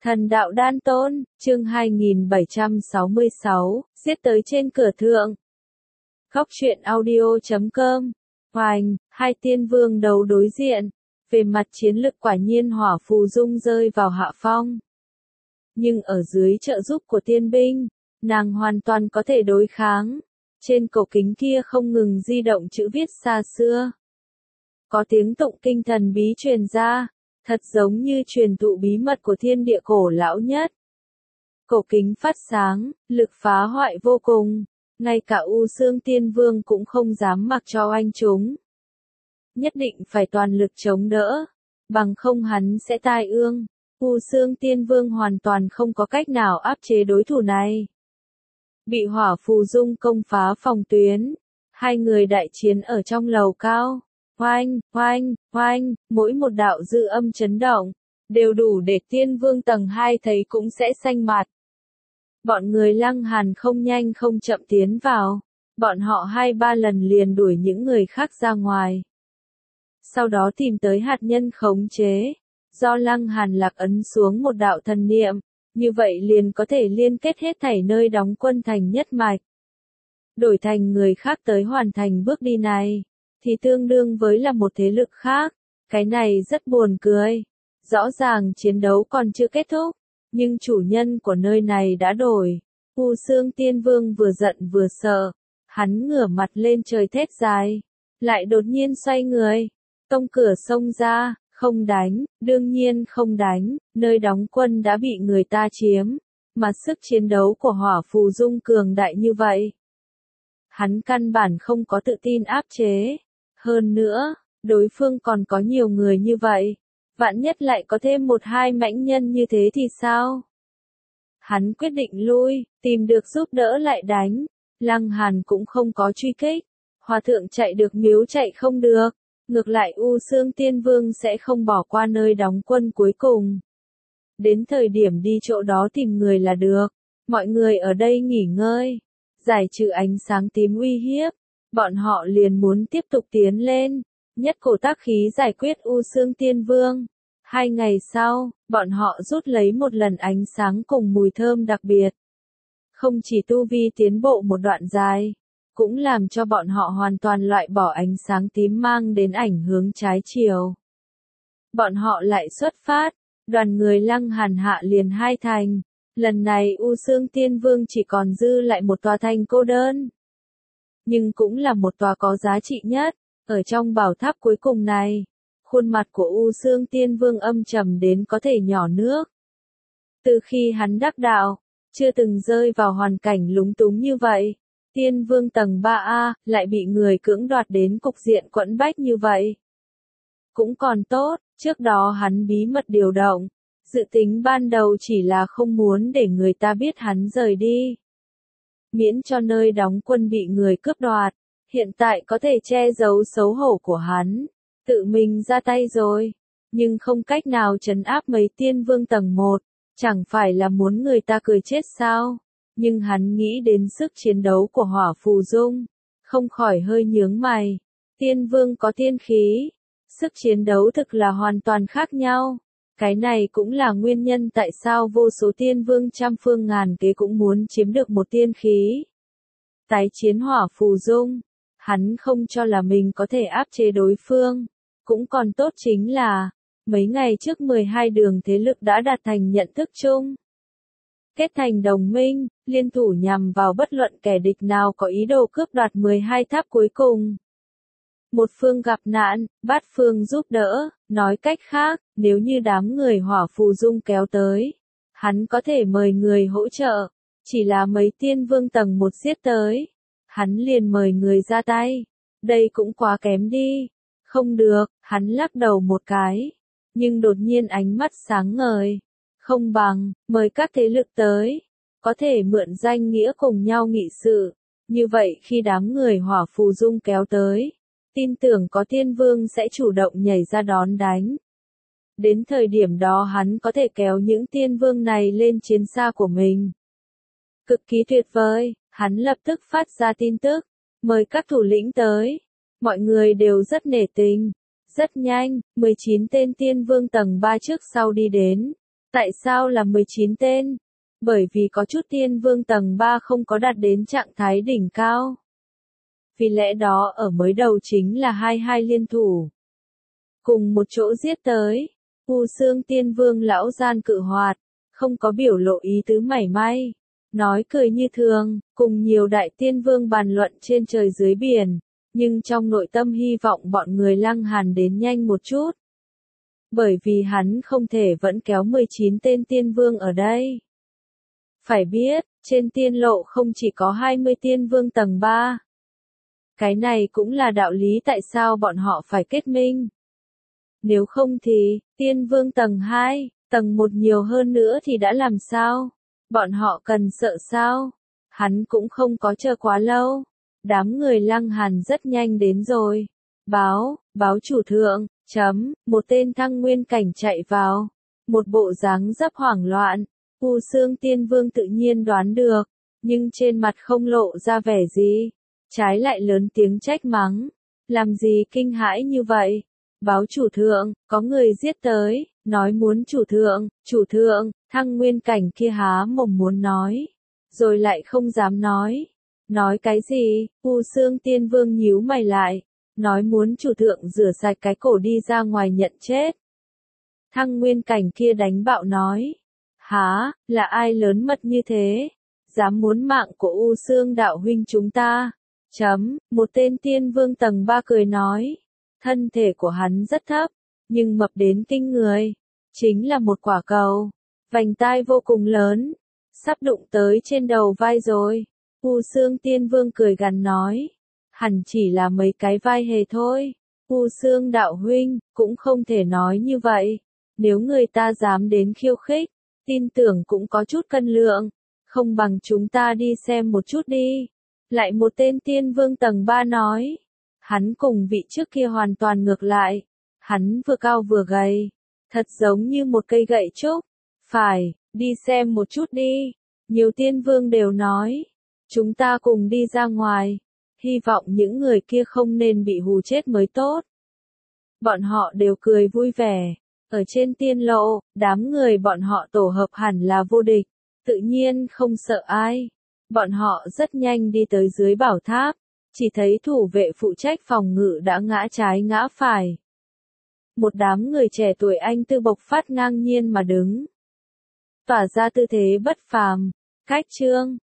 Thần đạo đan tôn, chương 2766, giết tới trên cửa thượng. Góc truyện audio.com. Hoành, hai tiên vương đấu đối diện. Về mặt chiến lực quả nhiên Hỏa Phù Dung rơi vào hạ phong. Nhưng ở dưới trợ giúp của tiên binh, nàng hoàn toàn có thể đối kháng. Trên cổ kính kia không ngừng di động chữ viết xa xưa. Có tiếng tụng kinh thần bí truyền ra. Thật giống như truyền thụ bí mật của thiên địa cổ lão nhất. Cổ kính phát sáng, lực phá hoại vô cùng, ngay cả U Xương Tiên Vương cũng không dám mặc cho anh chúng. Nhất định phải toàn lực chống đỡ, bằng không hắn sẽ tai ương. U Xương Tiên Vương hoàn toàn không có cách nào áp chế đối thủ này. Bị Hỏa Phù Dung công phá phòng tuyến, hai người đại chiến ở trong lầu cao. Oanh, oanh, oanh, mỗi một đạo dư âm chấn động, đều đủ để tiên vương tầng 2 thấy cũng sẽ xanh mặt. Bọn người Lăng Hàn không nhanh không chậm tiến vào, bọn họ 2-3 lần liền đuổi những người khác ra ngoài. Sau đó tìm tới hạt nhân khống chế, do Lăng Hàn lạc ấn xuống một đạo thần niệm, như vậy liền có thể liên kết hết thảy nơi đóng quân thành nhất mạch. Đổi thành người khác tới hoàn thành bước đi này, thì tương đương với là một thế lực khác, cái này rất buồn cười. Rõ ràng chiến đấu còn chưa kết thúc, nhưng chủ nhân của nơi này đã đổi. U Xương Tiên Vương vừa giận vừa sợ, hắn ngửa mặt lên trời thét dài, lại đột nhiên xoay người, tông cửa xông ra, không đánh, đương nhiên không đánh, nơi đóng quân đã bị người ta chiếm, mà sức chiến đấu của Hỏa Phù Dung cường đại như vậy. Hắn căn bản không có tự tin áp chế. Hơn nữa, đối phương còn có nhiều người như vậy, vạn nhất lại có thêm 1-2 mãnh nhân như thế thì sao? Hắn quyết định lui, tìm được giúp đỡ lại đánh. Lăng Hàn cũng không có truy kích, hòa thượng chạy được miếu chạy không được, ngược lại U Xương Tiên Vương sẽ không bỏ qua nơi đóng quân cuối cùng. Đến thời điểm đi chỗ đó tìm người là được, mọi người ở đây nghỉ ngơi, giải trừ ánh sáng tím uy hiếp. Bọn họ liền muốn tiếp tục tiến lên, nhất cổ tác khí giải quyết U Xương Tiên Vương. 2 ngày sau, bọn họ rút lấy một lần ánh sáng cùng mùi thơm đặc biệt. Không chỉ tu vi tiến bộ một đoạn dài, cũng làm cho bọn họ hoàn toàn loại bỏ ánh sáng tím mang đến ảnh hướng trái chiều. Bọn họ lại xuất phát, đoàn người Lăng Hàn hạ liền 2 thành. Lần này U Xương Tiên Vương chỉ còn dư lại một tòa thành cô đơn. Nhưng cũng là một tòa có giá trị nhất, ở trong bảo tháp cuối cùng này, khuôn mặt của U Xương Tiên Vương âm trầm đến có thể nhỏ nước. Từ khi hắn đắc đạo, chưa từng rơi vào hoàn cảnh lúng túng như vậy, Tiên Vương tầng 3A, lại bị người cưỡng đoạt đến cục diện quẫn bách như vậy. Cũng còn tốt, trước đó hắn bí mật điều động, dự tính ban đầu chỉ là không muốn để người ta biết hắn rời đi. Miễn cho nơi đóng quân bị người cướp đoạt, hiện tại có thể che giấu xấu hổ của hắn, tự mình ra tay rồi, nhưng không cách nào trấn áp mấy tiên vương tầng 1, chẳng phải là muốn người ta cười chết sao, nhưng hắn nghĩ đến sức chiến đấu của Hỏa Phù Dung, không khỏi hơi nhướng mày, tiên vương có tiên khí, sức chiến đấu thực là hoàn toàn khác nhau. Cái này cũng là nguyên nhân tại sao vô số tiên vương trăm phương ngàn kế cũng muốn chiếm được một tiên khí. Tái chiến Hỏa Phù Dung, hắn không cho là mình có thể áp chế đối phương. Cũng còn tốt chính là, mấy ngày trước 12 đường thế lực đã đạt thành nhận thức chung. Kết thành đồng minh, liên thủ nhằm vào bất luận kẻ địch nào có ý đồ cướp đoạt 12 tháp cuối cùng. Một phương gặp nạn, bát phương giúp đỡ, nói cách khác, nếu như đám người Hỏa Phù Dung kéo tới, hắn có thể mời người hỗ trợ, chỉ là mấy tiên vương tầng 1 giết tới, hắn liền mời người ra tay, đây cũng quá kém đi, không được, hắn lắc đầu một cái, nhưng đột nhiên ánh mắt sáng ngời, không bằng, mời các thế lực tới, có thể mượn danh nghĩa cùng nhau nghị sự, như vậy khi đám người Hỏa Phù Dung kéo tới, tin tưởng có tiên vương sẽ chủ động nhảy ra đón đánh. Đến thời điểm đó hắn có thể kéo những tiên vương này lên chiến xa của mình. Cực kỳ tuyệt vời, hắn lập tức phát ra tin tức, mời các thủ lĩnh tới. Mọi người đều rất nể tình. Rất nhanh, 19 tên tiên vương tầng 3 trước sau đi đến. Tại sao là 19 tên? Bởi vì có chút tiên vương tầng 3 không có đạt đến trạng thái đỉnh cao. Vì lẽ đó ở mới đầu chính là 22 liên thủ. Cùng một chỗ giết tới. U Xương Tiên Vương lão gian cự hoạt, không có biểu lộ ý tứ mảy may. Nói cười như thường, cùng nhiều đại tiên vương bàn luận trên trời dưới biển, nhưng trong nội tâm hy vọng bọn người Lăng Hàn đến nhanh một chút. Bởi vì hắn không thể vẫn kéo 19 tên tiên vương ở đây. Phải biết, trên tiên lộ không chỉ có 20 tiên vương tầng 3. Cái này cũng là đạo lý tại sao bọn họ phải kết minh. Nếu không thì, tiên vương tầng 2, tầng 1 nhiều hơn nữa thì đã làm sao? Bọn họ cần sợ sao? Hắn cũng không có chờ quá lâu. Đám người Lăng Hàn rất nhanh đến rồi. Báo chủ thượng, một tên thăng nguyên cảnh chạy vào. Một bộ dáng dấp hoảng loạn. U Xương Tiên Vương tự nhiên đoán được, nhưng trên mặt không lộ ra vẻ gì. Trái lại lớn tiếng trách mắng. Làm gì kinh hãi như vậy? Báo chủ thượng, có người giết tới, nói muốn chủ thượng, thăng nguyên cảnh kia há mồm muốn nói, rồi lại không dám nói. Nói cái gì? U Xương Tiên Vương nhíu mày lại, nói muốn chủ thượng rửa sạch cái cổ đi ra ngoài nhận chết. Thăng nguyên cảnh kia đánh bạo nói, há, là ai lớn mật như thế? Dám muốn mạng của U Xương đạo huynh chúng ta? Một tên tiên vương tầng 3 cười nói. Thân thể của hắn rất thấp, nhưng mập đến kinh người. Chính là một quả cầu. Vành tai vô cùng lớn. Sắp đụng tới trên đầu vai rồi. U Xương Tiên Vương cười gằn nói. Hẳn chỉ là mấy cái vai hề thôi. U Xương đạo huynh, cũng không thể nói như vậy. Nếu người ta dám đến khiêu khích, tin tưởng cũng có chút cân lượng. Không bằng chúng ta đi xem một chút đi. Lại một tên tiên vương tầng 3 nói. Hắn cùng vị trước kia hoàn toàn ngược lại. Hắn vừa cao vừa gầy. Thật giống như một cây gậy trúc. Phải, đi xem một chút đi. Nhiều tiên vương đều nói. Chúng ta cùng đi ra ngoài. Hy vọng những người kia không nên bị hù chết mới tốt. Bọn họ đều cười vui vẻ. Ở trên tiên lộ, đám người bọn họ tổ hợp hẳn là vô địch. Tự nhiên không sợ ai. Bọn họ rất nhanh đi tới dưới bảo tháp. Chỉ thấy thủ vệ phụ trách phòng ngự đã ngã trái ngã phải. Một đám người trẻ tuổi anh tư bộc phát ngang nhiên mà đứng. Tỏa ra tư thế bất phàm. Cách chương